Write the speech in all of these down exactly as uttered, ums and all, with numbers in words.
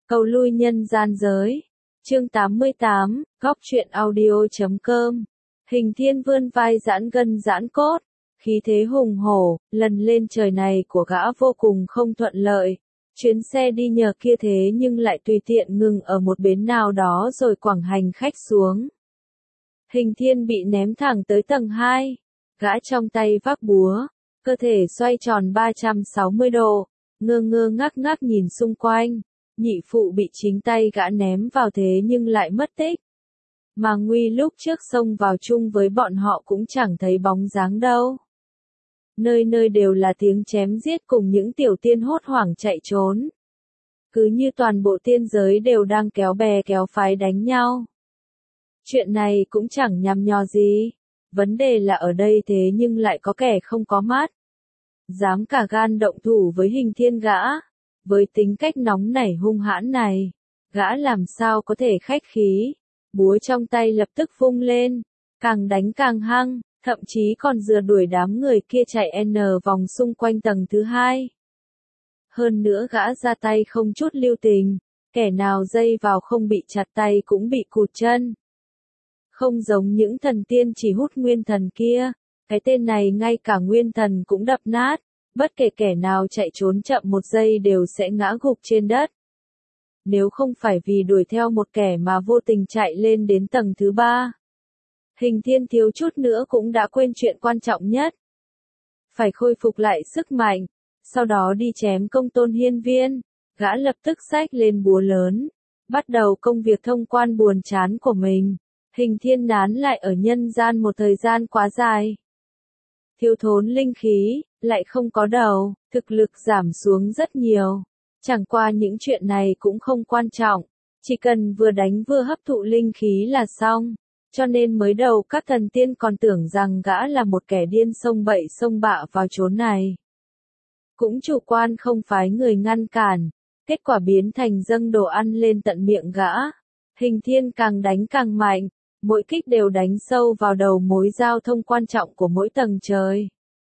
Cầu lui nhân gian giới. Chương tám mươi tám, góc truyện audio.com. Hình thiên vươn vai giãn gân giãn cốt, khí thế hùng hổ, lần lên trời này của gã vô cùng không thuận lợi. Chuyến xe đi nhờ kia thế nhưng lại tùy tiện ngừng ở một bến nào đó rồi quẳng hành khách xuống. Hình thiên bị ném thẳng tới tầng hai, gã trong tay vác búa, cơ thể xoay tròn ba trăm sáu mươi độ, ngơ ngơ ngác ngác nhìn xung quanh. Nhị phụ bị chính tay gã ném vào thế nhưng lại mất tích. Mà Nguy lúc trước xông vào chung với bọn họ cũng chẳng thấy bóng dáng đâu. Nơi nơi đều là tiếng chém giết cùng những tiểu tiên hốt hoảng chạy trốn. Cứ như toàn bộ tiên giới đều đang kéo bè kéo phái đánh nhau. Chuyện này cũng chẳng nhằm nhò gì. Vấn đề là ở đây thế nhưng lại có kẻ không có mắt. Dám cả gan động thủ với hình thiên gã. Với tính cách nóng nảy hung hãn này, gã làm sao có thể khách khí, búa trong tay lập tức vung lên, càng đánh càng hăng, thậm chí còn rượt đuổi đám người kia chạy n vòng xung quanh tầng thứ hai. Hơn nữa gã ra tay không chút lưu tình, kẻ nào dây vào không bị chặt tay cũng bị cụt chân. Không giống những thần tiên chỉ hút nguyên thần kia, cái tên này ngay cả nguyên thần cũng đập nát. Bất kể kẻ nào chạy trốn chậm một giây đều sẽ ngã gục trên đất. Nếu không phải vì đuổi theo một kẻ mà vô tình chạy lên đến tầng thứ ba. Hình thiên thiếu chút nữa cũng đã quên chuyện quan trọng nhất. Phải khôi phục lại sức mạnh, sau đó đi chém công tôn hiên viên, gã lập tức xách lên búa lớn, bắt đầu công việc thông quan buồn chán của mình. Hình thiên nán lại ở nhân gian một thời gian quá dài. Thiếu thốn linh khí, lại không có đầu, thực lực giảm xuống rất nhiều. Chẳng qua những chuyện này cũng không quan trọng, chỉ cần vừa đánh vừa hấp thụ linh khí là xong. Cho nên mới đầu các thần tiên còn tưởng rằng gã là một kẻ điên xông bậy xông bạ vào chốn này. Cũng chủ quan không phái người ngăn cản, kết quả biến thành dâng đồ ăn lên tận miệng gã. Hình thiên càng đánh càng mạnh. Mỗi kích đều đánh sâu vào đầu mối giao thông quan trọng của mỗi tầng trời.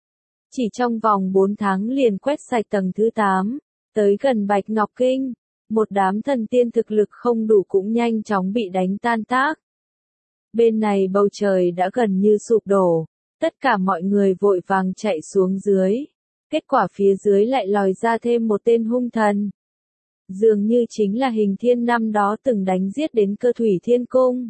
Chỉ trong vòng bốn tháng liền quét sạch tầng thứ tám, tới gần Bạch Ngọc Kinh, một đám thần tiên thực lực không đủ cũng nhanh chóng bị đánh tan tác. Bên này bầu trời đã gần như sụp đổ, tất cả mọi người vội vàng chạy xuống dưới. Kết quả phía dưới lại lòi ra thêm một tên hung thần. Dường như chính là hình thiên năm đó từng đánh giết đến Cơ Thủy Thiên Cung.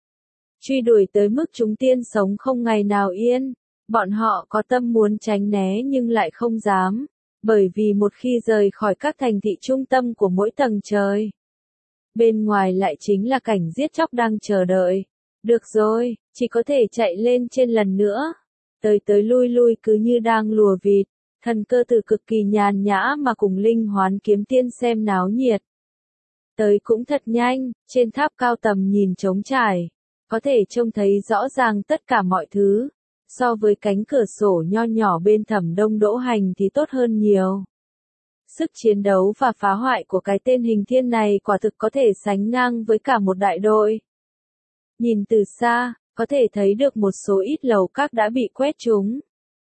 Truy đuổi tới mức chúng tiên sống không ngày nào yên, bọn họ có tâm muốn tránh né nhưng lại không dám, bởi vì một khi rời khỏi các thành thị trung tâm của mỗi tầng trời, bên ngoài lại chính là cảnh giết chóc đang chờ đợi. Được rồi, chỉ có thể chạy lên trên lần nữa, tới tới lui lui cứ như đang lùa vịt, thần Cơ Tử cực kỳ nhàn nhã mà cùng Linh Hoán Kiếm Tiên xem náo nhiệt. Tới cũng thật nhanh, trên tháp cao tầm nhìn trống trải. Có thể trông thấy rõ ràng tất cả mọi thứ, so với cánh cửa sổ nho nhỏ bên Thẩm Đông Đỗ Hành thì tốt hơn nhiều. Sức chiến đấu và phá hoại của cái tên hình thiên này quả thực có thể sánh ngang với cả một đại đội. Nhìn từ xa, có thể thấy được một số ít lầu các đã bị quét trúng.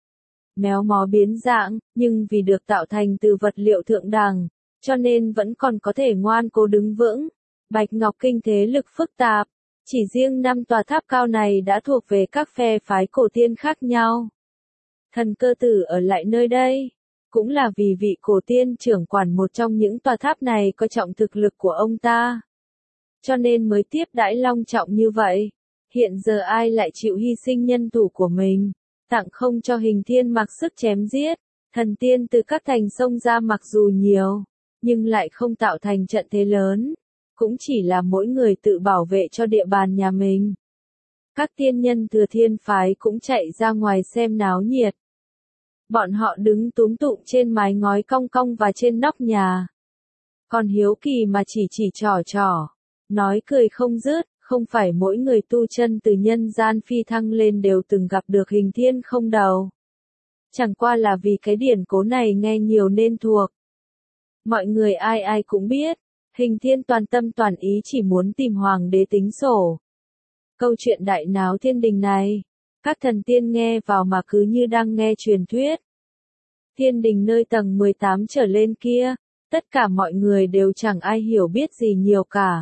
Méo mó biến dạng, nhưng vì được tạo thành từ vật liệu thượng đẳng, cho nên vẫn còn có thể ngoan cố đứng vững. Bạch Ngọc Kinh thế lực phức tạp. Chỉ riêng năm tòa tháp cao này đã thuộc về các phe phái cổ tiên khác nhau. Thần Cơ Tử ở lại nơi đây, cũng là vì vị cổ tiên trưởng quản một trong những tòa tháp này coi trọng thực lực của ông ta. Cho nên mới tiếp đãi long trọng như vậy. Hiện giờ ai lại chịu hy sinh nhân thủ của mình, tặng không cho hình thiên mặc sức chém giết. Thần tiên từ các thành sông ra mặc dù nhiều, nhưng lại không tạo thành trận thế lớn. Cũng chỉ là mỗi người tự bảo vệ cho địa bàn nhà mình. Các tiên nhân Thừa Thiên phái cũng chạy ra ngoài xem náo nhiệt. Bọn họ đứng túm tụm trên mái ngói cong cong và trên nóc nhà. Còn hiếu kỳ mà chỉ chỉ trò trò, nói cười không dứt, không phải mỗi người tu chân từ nhân gian phi thăng lên đều từng gặp được hình thiên không đầu. Chẳng qua là vì cái điển cố này nghe nhiều nên thuộc. Mọi người ai ai cũng biết. Hình thiên toàn tâm toàn ý chỉ muốn tìm hoàng đế tính sổ. Câu chuyện đại náo thiên đình này, các thần tiên nghe vào mà cứ như đang nghe truyền thuyết. Thiên đình nơi tầng mười tám trở lên kia, Tất cả mọi người đều chẳng ai hiểu biết gì nhiều cả.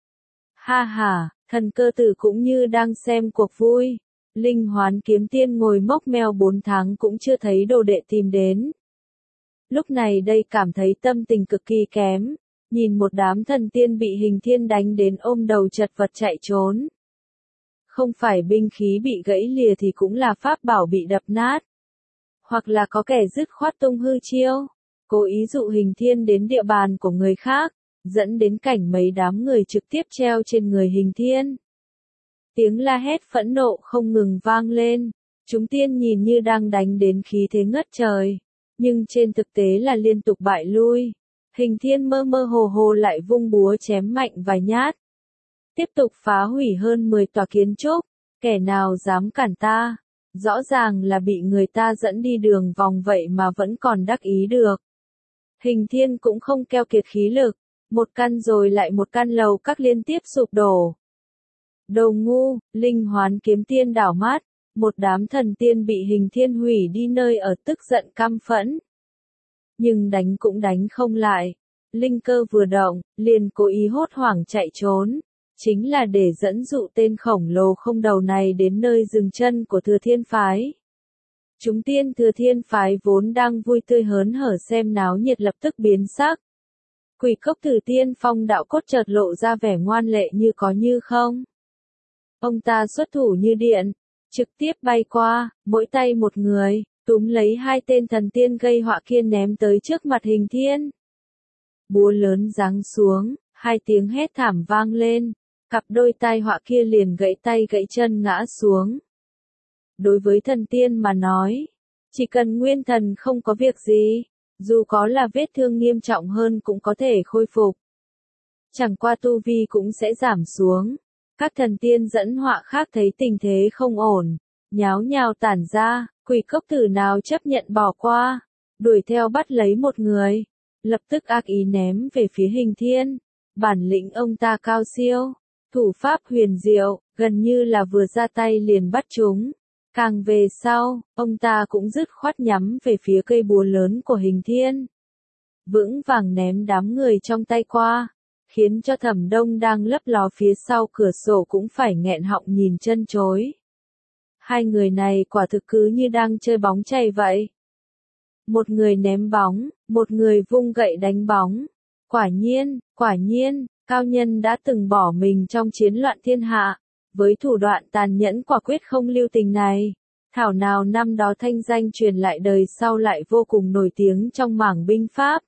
Ha ha, thần cơ tử cũng như đang xem cuộc vui. Linh Hoán kiếm tiên ngồi mốc meo bốn tháng cũng chưa thấy đồ đệ tìm đến. Lúc này đây cảm thấy tâm tình cực kỳ kém, nhìn một đám thần tiên bị Hình Thiên đánh đến ôm đầu chật vật chạy trốn. Không phải binh khí bị gãy lìa thì cũng là pháp bảo bị đập nát. Hoặc là có kẻ dứt khoát tung hư chiêu, cố ý dụ Hình Thiên đến địa bàn của người khác, dẫn đến cảnh mấy đám người trực tiếp treo trên người Hình Thiên. Tiếng la hét phẫn nộ không ngừng vang lên, chúng tiên nhìn như đang đánh đến khí thế ngất trời, nhưng trên thực tế là liên tục bại lui. Hình Thiên mơ mơ hồ hồ lại vung búa chém mạnh vài nhát. Tiếp tục phá hủy hơn mười tòa kiến trúc, kẻ nào dám cản ta, rõ ràng là bị người ta dẫn đi đường vòng vậy mà vẫn còn đắc ý được. Hình Thiên cũng không keo kiệt khí lực, một căn rồi lại một căn lầu các liên tiếp sụp đổ. Đồ ngu, Linh Hoán kiếm tiên đảo mắt, một đám thần tiên bị Hình Thiên hủy đi nơi ở tức giận căm phẫn. Nhưng đánh cũng đánh không lại, linh cơ vừa động, liền cố ý hốt hoảng chạy trốn, chính là để dẫn dụ tên khổng lồ không đầu này đến nơi dừng chân của Thừa Thiên Phái. Chúng tiên Thừa Thiên Phái vốn đang vui tươi hớn hở xem náo nhiệt lập tức biến sắc. Quỷ cốc Tử Tiên Phong đạo cốt chợt lộ ra vẻ ngoan lệ như có như không. Ông ta xuất thủ như điện, trực tiếp bay qua, mỗi tay một người, túm lấy hai tên thần tiên gây họa kia ném tới trước mặt Hình Thiên. Búa lớn giáng xuống, hai tiếng hét thảm vang lên, cặp đôi tai họa kia liền gãy tay gãy chân ngã xuống. Đối với thần tiên mà nói, chỉ cần nguyên thần không có việc gì, dù có là vết thương nghiêm trọng hơn cũng có thể khôi phục. Chẳng qua tu vi cũng sẽ giảm xuống. Các thần tiên dẫn họa khác thấy tình thế không ổn, nháo nhào tản ra, quỷ cốc tử nào chấp nhận bỏ qua, đuổi theo bắt lấy một người, lập tức ác ý ném về phía Hình Thiên. Bản lĩnh ông ta cao siêu, thủ pháp huyền diệu, gần như là vừa ra tay liền bắt chúng. Càng về sau, ông ta cũng dứt khoát nhắm về phía cây búa lớn của Hình Thiên. Vững vàng ném đám người trong tay qua, khiến cho Thẩm Đông đang lấp ló phía sau cửa sổ cũng phải nghẹn họng nhìn chân chối. Hai người này quả thực cứ như đang chơi bóng chày vậy. Một người ném bóng, một người vung gậy đánh bóng. Quả nhiên, quả nhiên, cao nhân đã từng bỏ mình trong chiến loạn thiên hạ. Với thủ đoạn tàn nhẫn quả quyết không lưu tình này, thảo nào năm đó thanh danh truyền lại đời sau lại vô cùng nổi tiếng trong mảng binh pháp.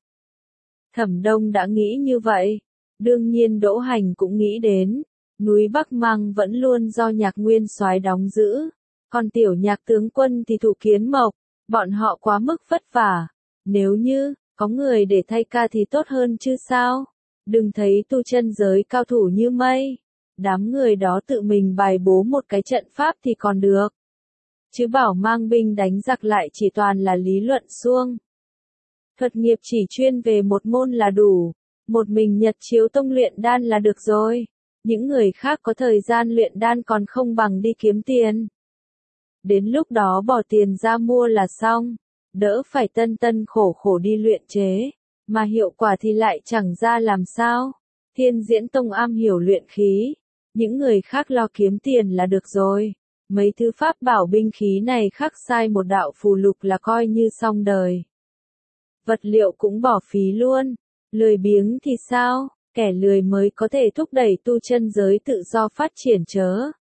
Thẩm Đông đã nghĩ như vậy, đương nhiên Đỗ Hành cũng nghĩ đến, núi Bắc Mang vẫn luôn do Nhạc Nguyên soái đóng giữ, còn tiểu Nhạc tướng quân thì thụ kiến mộc, bọn họ quá mức vất vả, nếu như có người để thay ca thì tốt hơn chứ sao? Đừng thấy tu chân giới cao thủ như mây. Đám người đó tự mình bài bố một cái trận pháp thì còn được. Chứ bảo mang binh đánh giặc lại chỉ toàn là lý luận suông. Thuật nghiệp chỉ chuyên về một môn là đủ. Một mình Nhật Chiếu Tông luyện đan là được rồi. Những người khác có thời gian luyện đan còn không bằng đi kiếm tiền. Đến lúc đó bỏ tiền ra mua là xong. Đỡ phải tân tân khổ khổ đi luyện chế. Mà hiệu quả thì lại chẳng ra làm sao. Thiên Diễn Tông am hiểu luyện khí. Những người khác lo kiếm tiền là được rồi. Mấy thứ pháp bảo binh khí này khắc sai một đạo phù lục là coi như xong đời. Vật liệu cũng bỏ phí luôn. Lười biếng thì sao? Kẻ lười mới có thể thúc đẩy tu chân giới tự do phát triển chớ.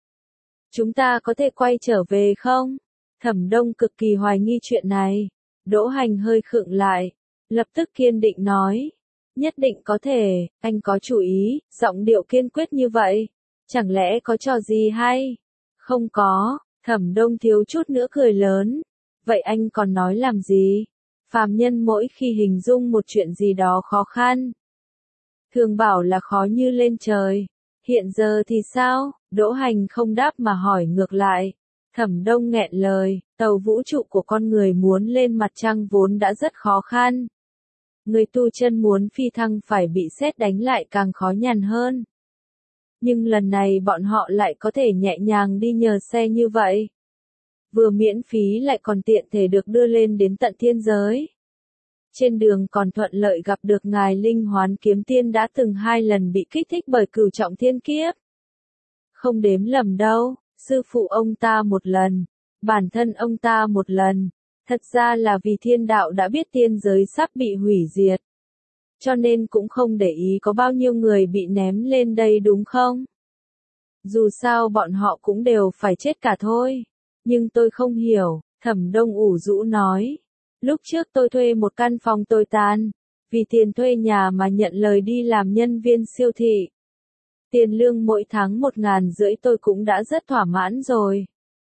Chúng ta có thể quay trở về không? Thẩm Đông cực kỳ hoài nghi chuyện này. Đỗ Hành hơi khựng lại. Lập tức kiên định nói. Nhất định có thể, anh có chủ ý, giọng điệu kiên quyết như vậy. Chẳng lẽ có trò gì hay? Không có, Thẩm Đông thiếu chút nữa cười lớn. Vậy anh còn nói làm gì? Phàm nhân mỗi khi hình dung một chuyện gì đó khó khăn, thường bảo là khó như lên trời. Hiện giờ thì sao? Đỗ Hành không đáp mà hỏi ngược lại. Thẩm Đông nghẹn lời, tàu vũ trụ của con người muốn lên mặt trăng vốn đã rất khó khăn. Người tu chân muốn phi thăng phải bị sét đánh lại càng khó nhằn hơn. Nhưng lần này bọn họ lại có thể nhẹ nhàng đi nhờ xe như vậy. Vừa miễn phí lại còn tiện thể được đưa lên đến tận thiên giới. Trên đường còn thuận lợi gặp được ngài Linh Hoán Kiếm Tiên đã từng hai lần bị kích thích bởi cửu trọng thiên kiếp. Không đếm lầm đâu, sư phụ ông ta một lần, bản thân ông ta một lần, thật ra là vì thiên đạo đã biết tiên giới sắp bị hủy diệt. Cho nên cũng không để ý có bao nhiêu người bị ném lên đây đúng không? Dù sao bọn họ cũng đều phải chết cả thôi. Nhưng tôi không hiểu, Thẩm Đông ủ rũ nói. Lúc trước tôi thuê một căn phòng tồi tàn, vì tiền thuê nhà mà nhận lời đi làm nhân viên siêu thị. Tiền lương mỗi tháng một ngàn rưỡi tôi cũng đã rất thỏa mãn rồi.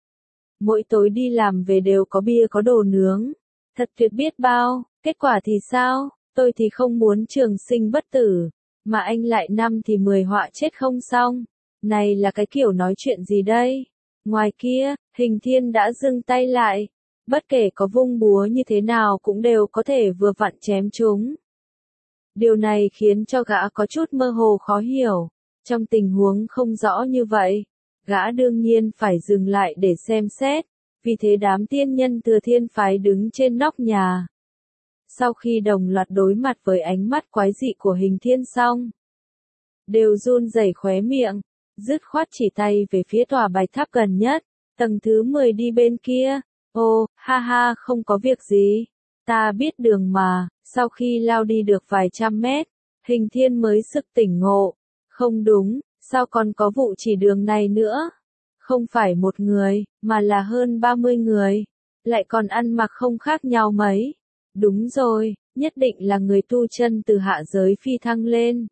Mỗi tối đi làm về đều có bia có đồ nướng. Thật tuyệt biết bao, kết quả thì sao? Tôi thì không muốn trường sinh bất tử, mà anh lại năm thì mười họa chết không xong. Này là cái kiểu nói chuyện gì đây? Ngoài kia, Hình Thiên đã dừng tay lại. Bất kể có vung búa như thế nào cũng đều có thể vừa vặn chém chúng. Điều này khiến cho gã có chút mơ hồ khó hiểu. Trong tình huống không rõ như vậy, gã đương nhiên phải dừng lại để xem xét. Vì thế đám tiên nhân Thừa Thiên phái đứng trên nóc nhà. Sau khi đồng loạt đối mặt với ánh mắt quái dị của Hình Thiên xong, đều run rẩy khóe miệng, dứt khoát chỉ tay về phía tòa bạch tháp gần nhất, tầng thứ mười đi bên kia. Ô, ha ha, không có việc gì, ta biết đường mà. Sau khi lao đi được vài trăm mét, Hình Thiên mới sực tỉnh ngộ. Không đúng, sao còn có vụ chỉ đường này nữa? Không phải một người, mà là hơn ba mươi người, lại còn ăn mặc không khác nhau mấy. Đúng rồi, nhất định là người tu chân từ hạ giới phi thăng lên.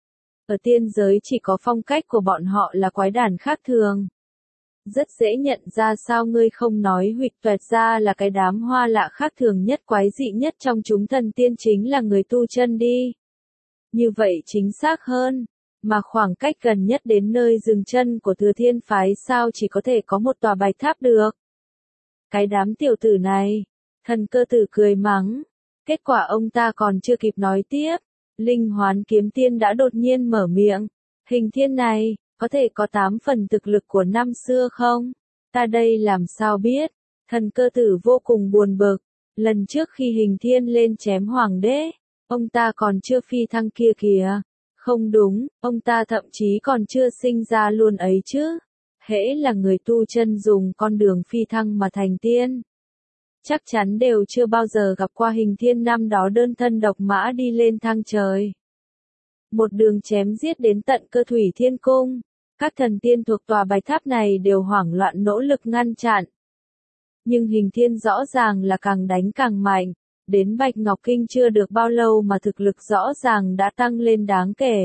Ở tiên giới chỉ có phong cách của bọn họ là quái đản khác thường. Rất dễ nhận ra sao ngươi không nói huỵch toẹt ra là cái đám hoa lạ khác thường nhất quái dị nhất trong chúng thần tiên chính là người tu chân đi. Như vậy chính xác hơn, mà khoảng cách gần nhất đến nơi dừng chân của Thừa Thiên phái sao chỉ có thể có một tòa bạch tháp được. Cái đám tiểu tử này, Thần Cơ Tử cười mắng, kết quả ông ta còn chưa kịp nói tiếp. Linh Hoán Kiếm Tiên đã đột nhiên mở miệng, Hình Thiên này, có thể có tám phần thực lực của năm xưa không? Ta đây làm sao biết? Thần Cơ Tử vô cùng buồn bực, lần trước khi Hình Thiên lên chém hoàng đế, ông ta còn chưa phi thăng kia kìa. Không đúng, ông ta thậm chí còn chưa sinh ra luôn ấy chứ. Hễ là người tu chân dùng con đường phi thăng mà thành tiên, chắc chắn đều chưa bao giờ gặp qua Hình Thiên năm đó đơn thân độc mã đi lên thang trời. Một đường chém giết đến tận Cơ Thủy Thiên Cung, các thần tiên thuộc tòa bạch tháp này đều hoảng loạn nỗ lực ngăn chặn. Nhưng Hình Thiên rõ ràng là càng đánh càng mạnh, đến Bạch Ngọc Kinh chưa được bao lâu mà thực lực rõ ràng đã tăng lên đáng kể.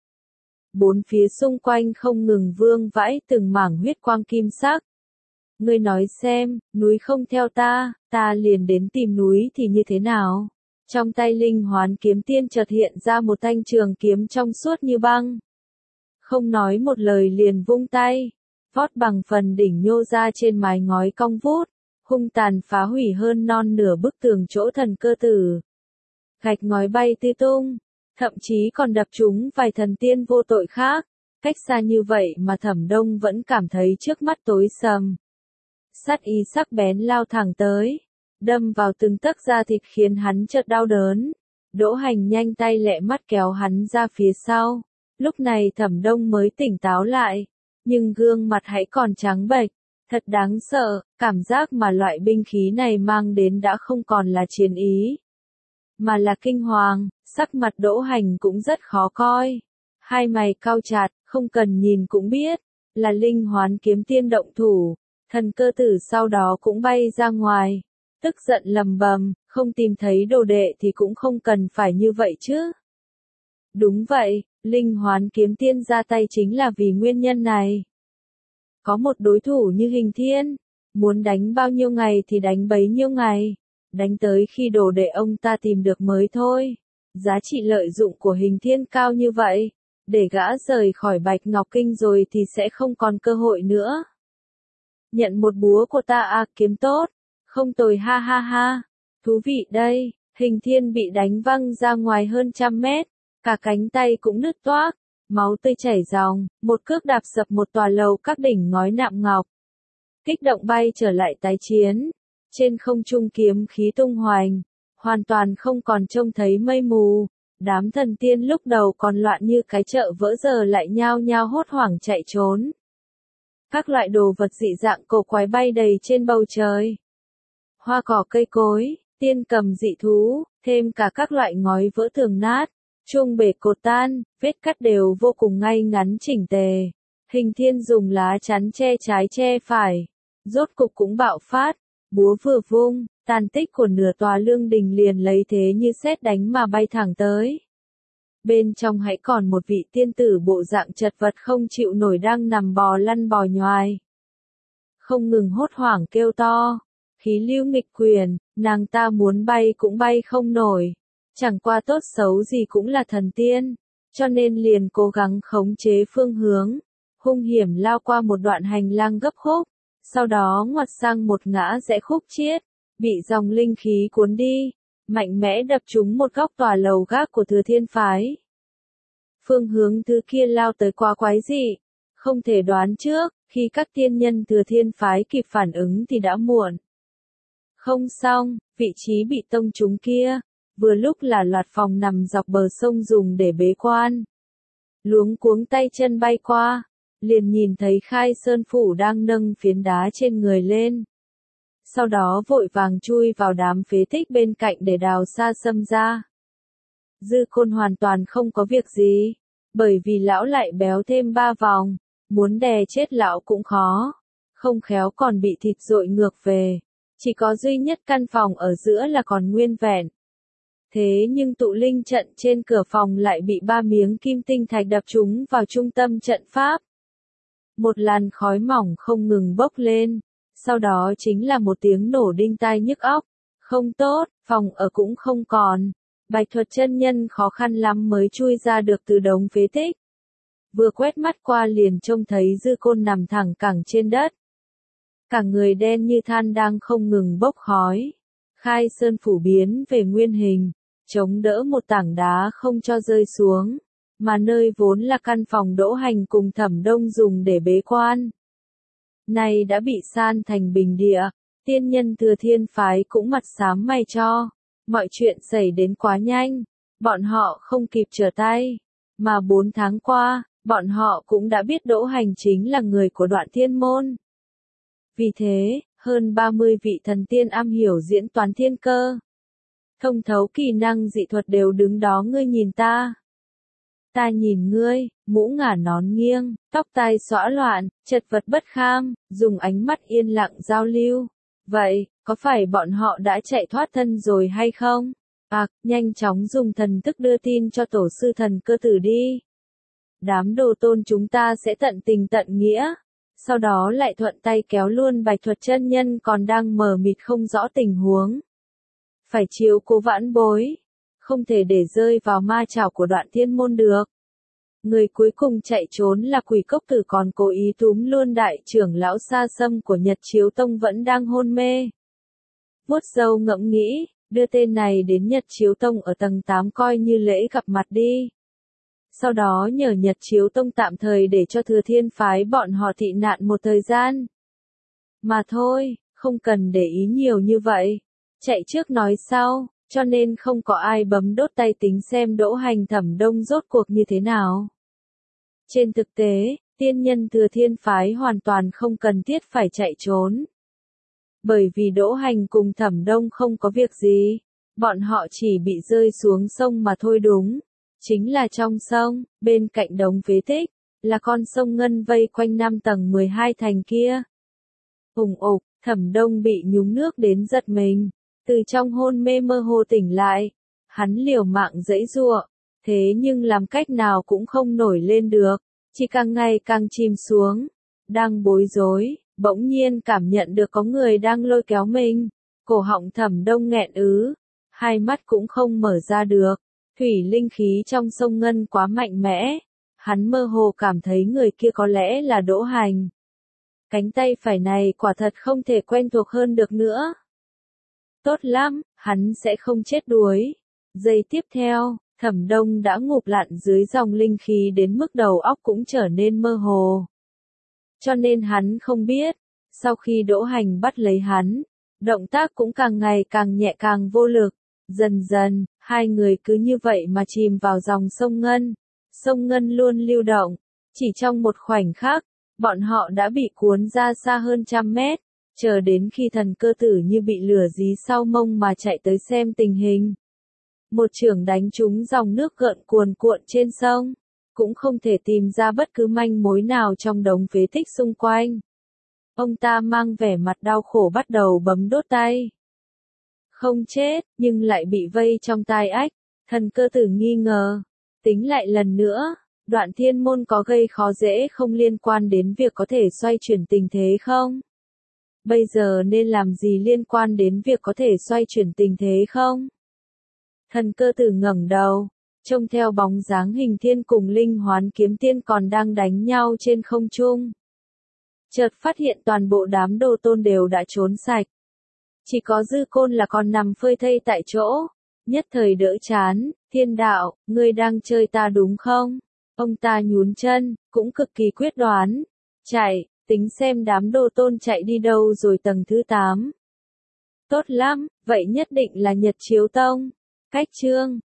Bốn phía xung quanh không ngừng vương vãi từng mảng huyết quang kim sắc. Ngươi nói xem, núi không theo ta, ta liền đến tìm núi thì như thế nào? Trong tay Linh Hoán Kiếm Tiên chợt hiện ra một thanh trường kiếm trong suốt như băng. Không nói một lời liền vung tay, vót bằng phần đỉnh nhô ra trên mái ngói cong vút, hung tàn phá hủy hơn non nửa bức tường chỗ Thần Cơ Tử. Gạch ngói bay tứ tung, thậm chí còn đập trúng vài thần tiên vô tội khác. Cách xa như vậy mà Thẩm Đông vẫn cảm thấy trước mắt tối sầm. Sát ý sắc bén lao thẳng tới, đâm vào từng tấc da thịt khiến hắn chợt đau đớn. Đỗ Hành nhanh tay lẹ mắt kéo hắn ra phía sau. Lúc này Thẩm Đông mới tỉnh táo lại, nhưng gương mặt hãy còn trắng bệch, thật đáng sợ, cảm giác mà loại binh khí này mang đến đã không còn là chiến ý, mà là kinh hoàng. Sắc mặt Đỗ Hành cũng rất khó coi, hai mày cau chặt, không cần nhìn cũng biết, là Linh Hoán Kiếm Tiên động thủ. Thần Cơ Tử sau đó cũng bay ra ngoài, tức giận lầm bầm, không tìm thấy đồ đệ thì cũng không cần phải như vậy chứ. Đúng vậy, Linh Hoán Kiếm Tiên ra tay chính là vì nguyên nhân này. Có một đối thủ như Hình Thiên, muốn đánh bao nhiêu ngày thì đánh bấy nhiêu ngày, đánh tới khi đồ đệ ông ta tìm được mới thôi. Giá trị lợi dụng của Hình Thiên cao như vậy, để gã rời khỏi Bạch Ngọc Kinh rồi thì sẽ không còn cơ hội nữa. Nhận một búa của ta à, kiếm tốt, không tồi ha ha ha, thú vị đây. Hình Thiên bị đánh văng ra ngoài hơn trăm mét, cả cánh tay cũng nứt toác, máu tươi chảy ròng, một cước đạp sập một tòa lầu các đỉnh ngói nạm ngọc. Kích động bay trở lại tái chiến, trên không trung kiếm khí tung hoành, hoàn toàn không còn trông thấy mây mù. Đám thần tiên lúc đầu còn loạn như cái chợ vỡ giờ lại nhao nhao hốt hoảng chạy trốn. Các loại đồ vật dị dạng cổ quái bay đầy trên bầu trời. Hoa cỏ cây cối, tiên cầm dị thú, thêm cả các loại ngói vỡ tường nát, chuông bể cột tan, vết cắt đều vô cùng ngay ngắn chỉnh tề. Hình thiên dùng lá chắn che trái che phải. Rốt cục cũng bạo phát, búa vừa vung, tàn tích của nửa tòa lương đình liền lấy thế như sét đánh mà bay thẳng tới. Bên trong hãy còn một vị tiên tử bộ dạng chật vật không chịu nổi đang nằm bò lăn bò nhoài. Không ngừng hốt hoảng kêu to, khí lưu nghịch quyền, nàng ta muốn bay cũng bay không nổi. Chẳng qua tốt xấu gì cũng là thần tiên, cho nên liền cố gắng khống chế phương hướng, hung hiểm lao qua một đoạn hành lang gấp khúc, sau đó ngoặt sang một ngã rẽ khúc chiết, bị dòng linh khí cuốn đi, mạnh mẽ đập trúng một góc tòa lầu gác của Thừa Thiên phái. Phương hướng thứ kia lao tới quá quái dị, không thể đoán trước, khi các tiên nhân Thừa Thiên phái kịp phản ứng thì đã muộn. Không xong, vị trí bị tông trúng kia, vừa lúc là loạt phòng nằm dọc bờ sông dùng để bế quan. Luống cuống tay chân bay qua, liền nhìn thấy Khai Sơn Phủ đang nâng phiến đá trên người lên. Sau đó vội vàng chui vào đám phế tích bên cạnh để đào xa xâm ra. Dư Côn hoàn toàn không có việc gì, bởi vì lão lại béo thêm ba vòng, muốn đè chết lão cũng khó, không khéo còn bị thịt dội ngược về. Chỉ có duy nhất căn phòng ở giữa là còn nguyên vẹn. Thế nhưng tụ linh trận trên cửa phòng lại bị ba miếng kim tinh thạch đập trúng vào trung tâm trận pháp. Một làn khói mỏng không ngừng bốc lên, sau đó chính là một tiếng nổ đinh tai nhức óc. Không tốt, phòng ở cũng không còn. Bạch Thuật chân nhân khó khăn lắm mới chui ra được từ đống phế tích. Vừa quét mắt qua liền trông thấy Dư Côn nằm thẳng cẳng trên đất. Cả người đen như than đang không ngừng bốc khói. Khai Sơn Phủ biến về nguyên hình, chống đỡ một tảng đá không cho rơi xuống, mà nơi vốn là căn phòng Đỗ Hành cùng Thẩm Đông dùng để bế quan. Này đã bị san thành bình địa, tiên nhân Thừa Thiên phái cũng mặt xám mày cho. Mọi chuyện xảy đến quá nhanh, bọn họ không kịp trở tay, mà bốn tháng qua, bọn họ cũng đã biết Đỗ Hành chính là người của Đoạn Thiên môn. Vì thế, hơn ba mươi vị thần tiên am hiểu diễn toán thiên cơ, thông thấu kỳ năng dị thuật đều đứng đó ngươi nhìn ta. Ta nhìn ngươi, mũ ngả nón nghiêng, tóc tai xõa loạn, chật vật bất kham, dùng ánh mắt yên lặng giao lưu. Vậy, có phải bọn họ đã chạy thoát thân rồi hay không? À, nhanh chóng dùng thần thức đưa tin cho tổ sư thần cơ tử đi. Đám đồ tôn chúng ta sẽ tận tình tận nghĩa. Sau đó lại thuận tay kéo luôn Bạch Thuật chân nhân còn đang mờ mịt không rõ tình huống. Phải chiếu cố vãn bối, không thể để rơi vào ma chảo của Đoạn Thiên môn được. Người cuối cùng chạy trốn là Quỷ Cốc Tử còn cố ý túm luôn đại trưởng lão Sa Sâm của Nhật Chiếu Tông vẫn đang hôn mê. Vuốt râu ngẫm nghĩ, đưa tên này đến Nhật Chiếu Tông ở tầng tám coi như lễ gặp mặt đi. Sau đó nhờ Nhật Chiếu Tông tạm thời để cho Thừa Thiên phái bọn họ tị nạn một thời gian. Mà thôi, không cần để ý nhiều như vậy. Chạy trước nói sau, cho nên không có ai bấm đốt tay tính xem Đỗ Hành Thẩm Đông rốt cuộc như thế nào. Trên thực tế, tiên nhân Thừa Thiên phái hoàn toàn không cần thiết phải chạy trốn. Bởi vì Đỗ Hành cùng Thẩm Đông không có việc gì, bọn họ chỉ bị rơi xuống sông mà thôi đúng. Chính là trong sông, bên cạnh đống phế tích, là con sông Ngân vây quanh năm tầng mười hai thành kia. Ùng ục, Thẩm Đông bị nhúng nước đến giật mình, từ trong hôn mê mơ hồ tỉnh lại. Hắn liều mạng giãy giụa, thế nhưng làm cách nào cũng không nổi lên được, chỉ càng ngày càng chìm xuống. Đang bối rối, bỗng nhiên cảm nhận được có người đang lôi kéo mình, cổ họng Thẩm Đông nghẹn ứ, hai mắt cũng không mở ra được. Thủy linh khí trong sông Ngân quá mạnh mẽ, hắn mơ hồ cảm thấy người kia có lẽ là Đỗ Hành. Cánh tay phải này quả thật không thể quen thuộc hơn được nữa. Tốt lắm, hắn sẽ không chết đuối. Giây tiếp theo, Thẩm Đông đã ngụp lặn dưới dòng linh khí đến mức đầu óc cũng trở nên mơ hồ. Cho nên hắn không biết, sau khi Đỗ Hành bắt lấy hắn, động tác cũng càng ngày càng nhẹ càng vô lực. Dần dần, hai người cứ như vậy mà chìm vào dòng sông Ngân. Sông Ngân luôn lưu động. Chỉ trong một khoảnh khắc, bọn họ đã bị cuốn ra xa hơn trăm mét, chờ đến khi thần cơ tử như bị lửa dí sau mông mà chạy tới xem tình hình. Một chưởng đánh trúng dòng nước gợn cuồn cuộn trên sông, cũng không thể tìm ra bất cứ manh mối nào trong đống phế tích xung quanh. Ông ta mang vẻ mặt đau khổ bắt đầu bấm đốt tay. Không chết, nhưng lại bị vây trong tai ách. Thần cơ tử nghi ngờ. Tính lại lần nữa, Đoạn Thiên Môn có gây khó dễ không liên quan đến việc có thể xoay chuyển tình thế không? Bây giờ nên làm gì liên quan đến việc có thể xoay chuyển tình thế không? Thần cơ tử ngẩng đầu, trông theo bóng dáng Hình Thiên cùng Linh Hoán Kiếm Tiên còn đang đánh nhau trên không trung. Chợt phát hiện toàn bộ đám đồ tôn đều đã trốn sạch. Chỉ có Dư Côn là còn nằm phơi thây tại chỗ. Nhất thời đỡ chán, Thiên đạo, ngươi đang chơi ta đúng không? Ông ta nhún chân, cũng cực kỳ quyết đoán. Chạy, tính xem đám đồ tôn chạy đi đâu rồi tầng thứ tám. Tốt lắm, vậy nhất định là Nhật Chiếu Tông. Cách chương